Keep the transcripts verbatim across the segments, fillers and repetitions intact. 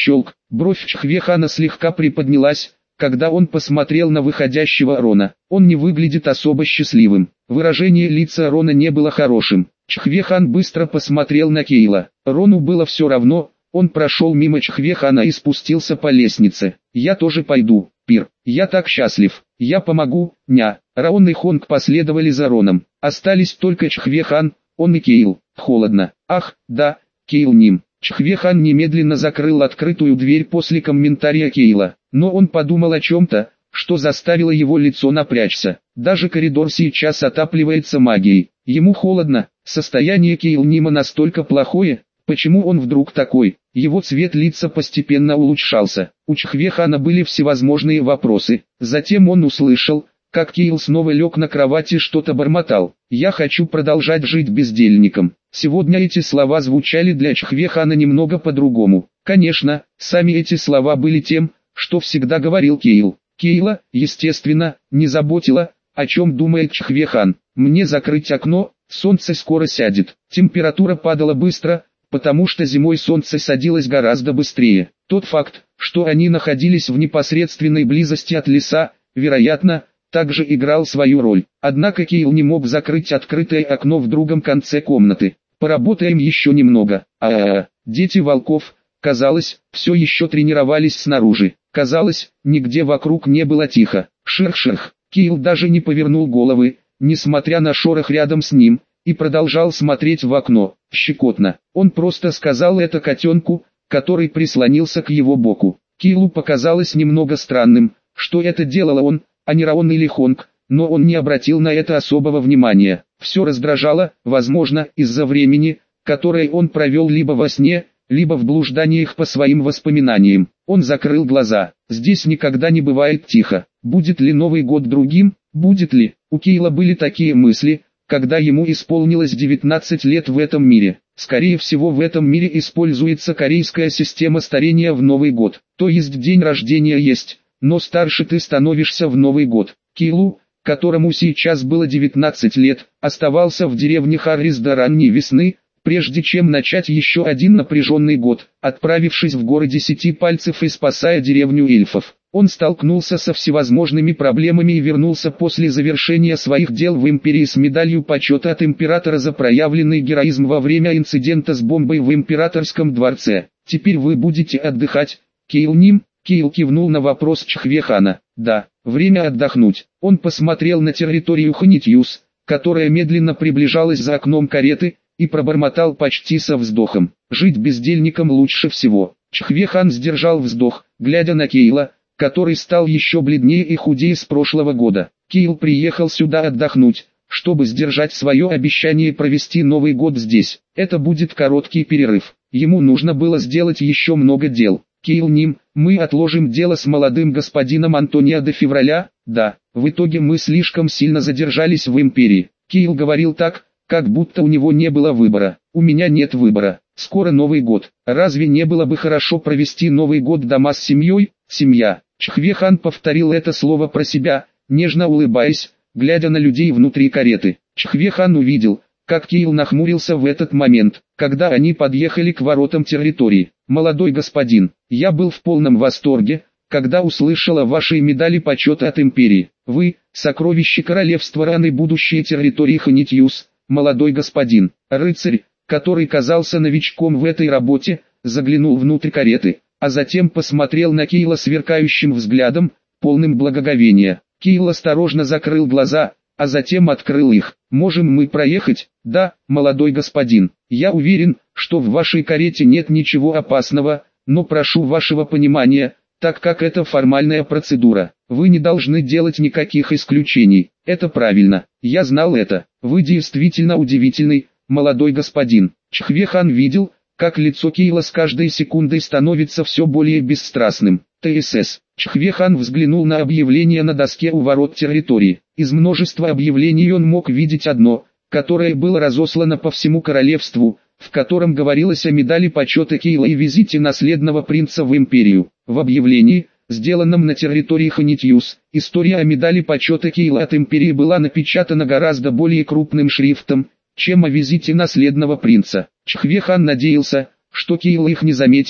щелк, бровь Чхвехана слегка приподнялась, когда он посмотрел на выходящего Рона. Он не выглядит особо счастливым. Выражение лица Рона не было хорошим. Чхвехан быстро посмотрел на Кейла. Рону было все равно, он прошел мимо Чхвехана и спустился по лестнице. «Я тоже пойду, Пир. Я так счастлив. Я помогу, ня». Раон и Хонг последовали за Роном. Остались только Чхвехан, он и Кейл. Холодно. Ах, да, Кейл Ним. Чхвехан немедленно закрыл открытую дверь после комментария Кейла. Но он подумал о чем-то, что заставило его лицо напрячься. Даже коридор сейчас отапливается магией. Ему холодно. Состояние Кейл Нима настолько плохое, почему он вдруг такой? Его цвет лица постепенно улучшался. У Чхвехана были всевозможные вопросы. Затем он услышал, как Кейл снова лег на кровати и что-то бормотал. «Я хочу продолжать жить бездельником». Сегодня эти слова звучали для Чхвехана немного по-другому. Конечно, сами эти слова были тем, что всегда говорил Кейл. Кейла, естественно, не заботило, о чем думает Чхвехан. «Мне закрыть окно, солнце скоро сядет». Температура падала быстро, потому что зимой солнце садилось гораздо быстрее. Тот факт, что они находились в непосредственной близости от леса, вероятно, также играл свою роль. Однако Кейл не мог закрыть открытое окно в другом конце комнаты. «Поработаем еще немного». А-а-а. Дети волков, казалось, все еще тренировались снаружи. Казалось, нигде вокруг не было тихо. Шерх-шерх. Кейл даже не повернул головы, несмотря на шорох рядом с ним, и продолжал смотреть в окно. Щекотно. Он просто сказал это котенку, который прислонился к его боку. Кейлу показалось немного странным, что это делал он, а не Раон или Хонг, но он не обратил на это особого внимания. Все раздражало, возможно, из-за времени, которое он провел либо во сне, либо в блужданиях по своим воспоминаниям. Он закрыл глаза. Здесь никогда не бывает тихо. Будет ли Новый год другим? Будет ли? У Кейла были такие мысли, когда ему исполнилось девятнадцать лет в этом мире. Скорее всего, в этом мире используется корейская система старения в Новый год. То есть день рождения есть, но старше ты становишься в Новый год. Кейлу, которому сейчас было девятнадцать лет, оставался в деревне Харрис до ранней весны, прежде чем начать еще один напряженный год, отправившись в горы Десяти Пальцев и спасая деревню эльфов. Он столкнулся со всевозможными проблемами и вернулся после завершения своих дел в Империи с медалью почета от Императора за проявленный героизм во время инцидента с бомбой в Императорском дворце. «Теперь вы будете отдыхать, Кейл Ним?» Кейл кивнул на вопрос Чхвехана. «Да, время отдохнуть». Он посмотрел на территорию Ханитьюс, которая медленно приближалась за окном кареты, и пробормотал почти со вздохом. «Жить бездельником лучше всего». Чхвехан сдержал вздох, глядя на Кейла, который стал еще бледнее и худее с прошлого года. Кейл приехал сюда отдохнуть, чтобы сдержать свое обещание провести Новый год здесь. Это будет короткий перерыв. Ему нужно было сделать еще много дел. «Кейл Ним, мы отложим дело с молодым господином Антонио до февраля?» «Да, в итоге мы слишком сильно задержались в Империи». Кейл говорил так, как будто у него не было выбора. «У меня нет выбора. Скоро Новый год. Разве не было бы хорошо провести Новый год дома с семьей?» «Семья». Чхвехан повторил это слово про себя, нежно улыбаясь, глядя на людей внутри кареты. Чхвехан увидел, как Кейл нахмурился в этот момент, когда они подъехали к воротам территории. «Молодой господин, я был в полном восторге, когда услышал о вашей медали почета от Империи. Вы – сокровище королевства Ран и будущее территории Ханитьюс, молодой господин». Рыцарь, который казался новичком в этой работе, заглянул внутрь кареты, а затем посмотрел на Кейла сверкающим взглядом, полным благоговения. Кейл осторожно закрыл глаза, а затем открыл их. «Можем мы проехать?» «Да, молодой господин. Я уверен, что в вашей карете нет ничего опасного, но прошу вашего понимания, так как это формальная процедура. Вы не должны делать никаких исключений. Это правильно. Я знал это. Вы действительно удивительный, молодой господин». Чхвехан видел, как лицо Кейла с каждой секундой становится все более бесстрастным. ТСС. Чхвехан взглянул на объявление на доске у ворот территории. Из множества объявлений он мог видеть одно, которое было разослано по всему королевству, в котором говорилось о медали почета Кейла и визите наследного принца в Империю. В объявлении, сделанном на территории Ханитьюс, история о медали почета Кейла от Империи была напечатана гораздо более крупным шрифтом, чем о визите наследного принца. Чхвехан надеялся, что Кейл их не заметил,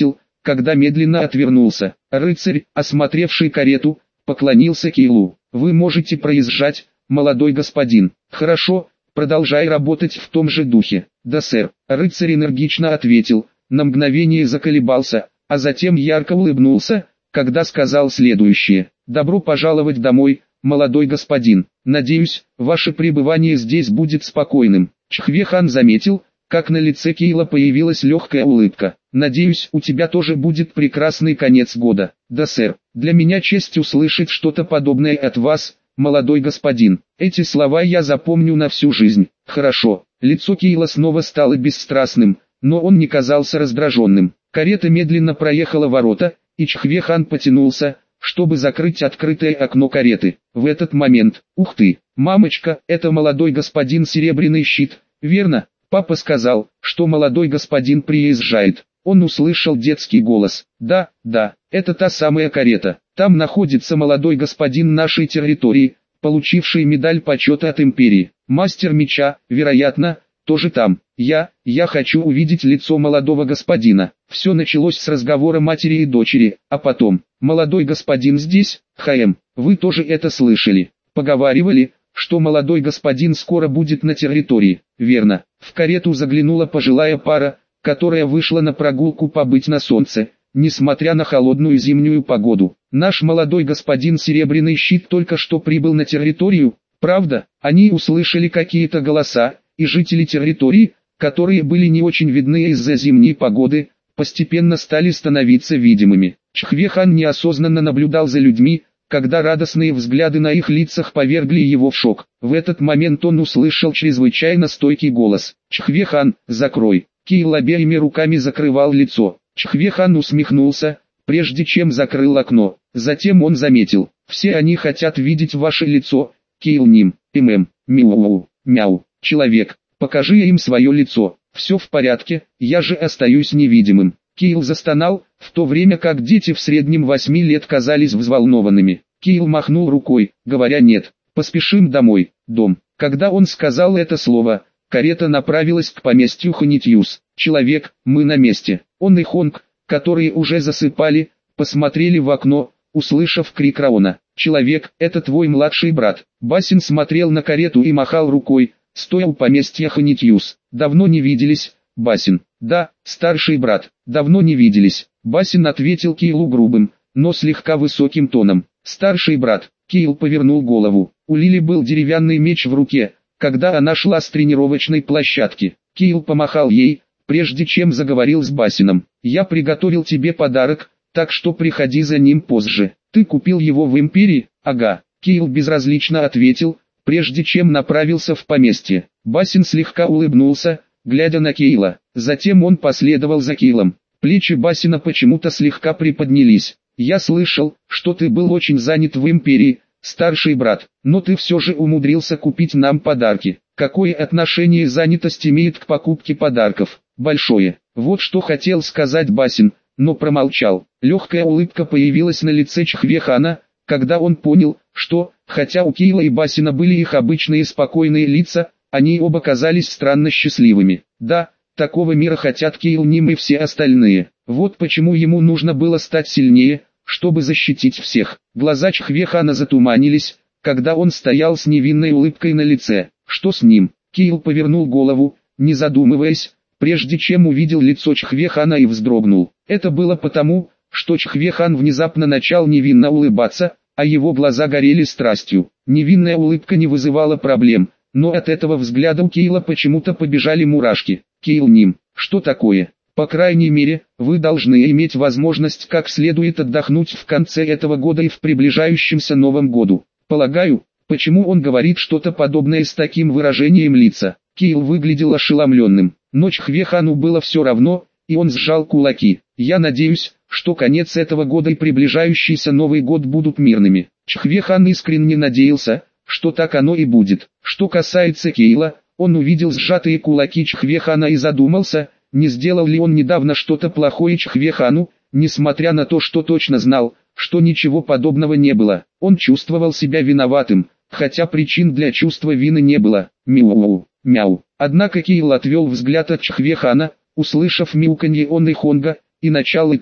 когда медленно отвернулся. Рыцарь, осмотревший карету, поклонился Кейлу. «Вы можете проезжать, молодой господин». «Хорошо, продолжай работать в том же духе». «Да, сэр». Рыцарь энергично ответил, на мгновение заколебался, а затем ярко улыбнулся, когда сказал следующее: «Добро пожаловать домой, молодой господин. Надеюсь, ваше пребывание здесь будет спокойным». Чхве-хан заметил, как на лице Кейла появилась легкая улыбка. «Надеюсь, у тебя тоже будет прекрасный конец года». «Да, сэр. Для меня честь услышать что-то подобное от вас, молодой господин. Эти слова я запомню на всю жизнь». «Хорошо». Лицо Кейла снова стало бесстрастным, но он не казался раздраженным. Карета медленно проехала ворота, и Чхве-хан потянулся, чтобы закрыть открытое окно кареты. В этот момент: «Ух ты, мамочка, это молодой господин Серебряный Щит, верно? Папа сказал, что молодой господин приезжает». Он услышал детский голос. «Да, да, это та самая карета. Там находится молодой господин нашей территории, получивший медаль почета от империи. Мастер меча, вероятно, тоже там. Я, я хочу увидеть лицо молодого господина». Все началось с разговора матери и дочери, а потом: «Молодой господин здесь, ХМ, вы тоже это слышали? Поговаривали, что молодой господин скоро будет на территории». «Верно». В карету заглянула пожилая пара, которая вышла на прогулку побыть на солнце, несмотря на холодную зимнюю погоду. «Наш молодой господин Серебряный Щит только что прибыл на территорию, правда?» Они услышали какие-то голоса, и жители территории, которые были не очень видны из-за зимней погоды, постепенно стали становиться видимыми. Чхве-хан неосознанно наблюдал за людьми, когда радостные взгляды на их лицах повергли его в шок. В этот момент он услышал чрезвычайно стойкий голос: «Чхве-хан, закрой». Кейл обеими руками закрывал лицо. Чхве-хан усмехнулся, прежде чем закрыл окно. Затем он заметил: «Все они хотят видеть ваше лицо, Кейл Ним, ММ, Мяу, Мяу, человек, покажи им свое лицо». «Все в порядке, я же остаюсь невидимым». Кейл застонал, в то время как дети в среднем восьми лет казались взволнованными. Кейл махнул рукой, говоря: «Нет, поспешим домой, дом». Когда он сказал это слово, карета направилась к поместью Ханитьюс. «Человек, мы на месте». Он и Хонг, которые уже засыпали, посмотрели в окно, услышав крик Раона. «Человек, это твой младший брат». Басин смотрел на карету и махал рукой, стоя у поместья Ханитьюс. «Давно не виделись, Басин». «Да, старший брат, давно не виделись». Басин ответил Кейлу грубым, но слегка высоким тоном. «Старший брат». Кейл повернул голову. У Лили был деревянный меч в руке, когда она шла с тренировочной площадки. Кейл помахал ей, прежде чем заговорил с Басином. «Я приготовил тебе подарок, так что приходи за ним позже». «Ты купил его в империи?» «Ага». Кейл безразлично ответил, прежде чем направился в поместье. Басин слегка улыбнулся, глядя на Кейла. Затем он последовал за Кейлом. Плечи Басина почему-то слегка приподнялись. «Я слышал, что ты был очень занят в империи, старший брат, но ты все же умудрился купить нам подарки. Какое отношение занятость имеет к покупке подарков?» «Большое». Вот что хотел сказать Басин, но промолчал. Легкая улыбка появилась на лице Чхве-хана, когда он понял, что, хотя у Кейла и Басина были их обычные спокойные лица, они оба казались странно счастливыми. Да, такого мира хотят Кейл Ним и все остальные. Вот почему ему нужно было стать сильнее, чтобы защитить всех. Глаза Чхве-хана затуманились, когда он стоял с невинной улыбкой на лице. «Что с ним?» Кейл повернул голову, не задумываясь, прежде чем увидел лицо Чхве-хана и вздрогнул. Это было потому, что Чхве-хан внезапно начал невинно улыбаться, а его глаза горели страстью. Невинная улыбка не вызывала проблем, но от этого взгляда у Кейла почему-то побежали мурашки. «Кейл Ним, что такое? По крайней мере, вы должны иметь возможность как следует отдохнуть в конце этого года и в приближающемся Новом году. Полагаю, почему он говорит что-то подобное с таким выражением лица?» Кейл выглядел ошеломленным, но Чхве-хану было все равно, и он сжал кулаки. «Я надеюсь, что конец этого года и приближающийся Новый год будут мирными». Чхве-хан искренне надеялся, что так оно и будет. Что касается Кейла, он увидел сжатые кулаки Чхве-хана и задумался, не сделал ли он недавно что-то плохое Чхве-хану, несмотря на то, что точно знал, что ничего подобного не было. Он чувствовал себя виноватым, хотя причин для чувства вины не было. «Мяу, мяу». Однако Кейл отвел взгляд от Чхве-хана, услышав мяуканье он и Хонга, и начал идти.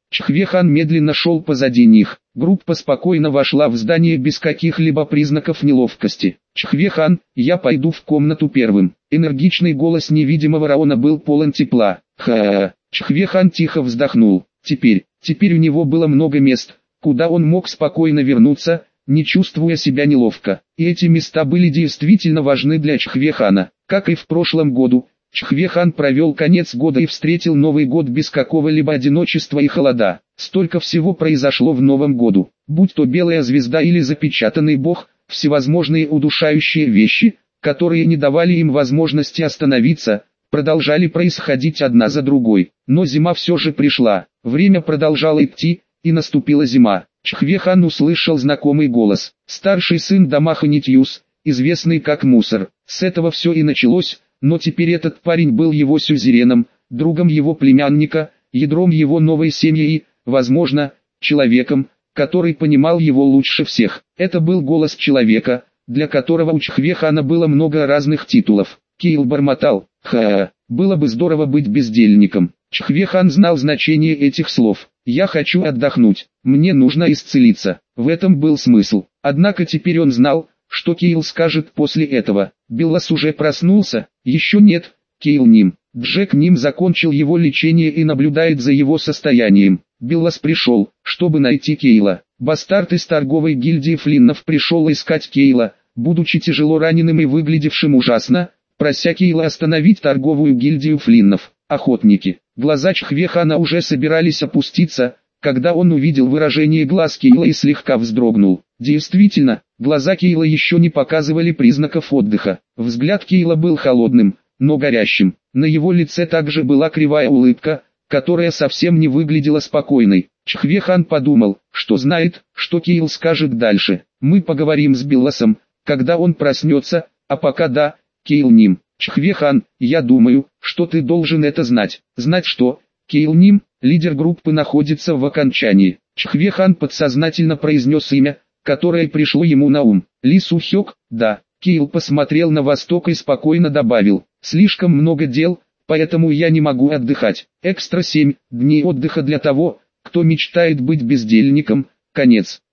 Чхве-хан медленно шел позади них. Группа спокойно вошла в здание без каких-либо признаков неловкости. «Чхве-хан, я пойду в комнату первым». Энергичный голос невидимого Раона был полон тепла. «Ха-ха-ха». Чхве-хан тихо вздохнул. Теперь, теперь у него было много мест, куда он мог спокойно вернуться, не чувствуя себя неловко. И эти места были действительно важны для Чхве-хана. Как и в прошлом году, Чхве-хан провел конец года и встретил Новый год без какого-либо одиночества и холода. Столько всего произошло в Новом году. Будь то белая звезда или запечатанный бог, всевозможные удушающие вещи, которые не давали им возможности остановиться, продолжали происходить одна за другой. Но зима все же пришла. Время продолжало идти, и наступила зима. Чхве-хан услышал знакомый голос. Старший сын Дамаха Нитьюс, известный как Мусор. С этого все и началось, но теперь этот парень был его сюзереном, другом его племянника, ядром его новой семьи и, возможно, человеком, который понимал его лучше всех. Это был голос человека, для которого у Чхве-хана было много разных титулов. Кейл бормотал: «Ха-ха, было бы здорово быть бездельником». Чхве-хан знал значение этих слов. «Я хочу отдохнуть, мне нужно исцелиться». В этом был смысл. Однако теперь он знал, что Кейл скажет после этого. Беллас уже проснулся? Еще нет. Кейл Ним. Джек Ним закончил его лечение и наблюдает за его состоянием. Беллас пришел, чтобы найти Кейла. Бастард из торговой гильдии Флиннов пришел искать Кейла, будучи тяжело раненым и выглядевшим ужасно, прося Кейла остановить торговую гильдию Флиннов. Охотники. Глаза Чхве-хана уже собирались опуститься, когда он увидел выражение глаз Кейла и слегка вздрогнул. Действительно, глаза Кейла еще не показывали признаков отдыха. Взгляд Кейла был холодным, но горящим. На его лице также была кривая улыбка, которая совсем не выглядела спокойной. Чхве-хан подумал, что знает, что Кейл скажет дальше. «Мы поговорим с Белласом, когда он проснется, а пока да, Кейл Ним». «Чхве-хан, я думаю, что ты должен это знать». «Знать что?» Кейл Ним, лидер группы, находится в окончании. Чхве-хан подсознательно произнес имя, которое пришло ему на ум. Ли Сухёк, да. Кейл посмотрел на восток и спокойно добавил: «Слишком много дел, поэтому я не могу отдыхать. Экстра семь дней отдыха для того, кто мечтает быть бездельником». Конец.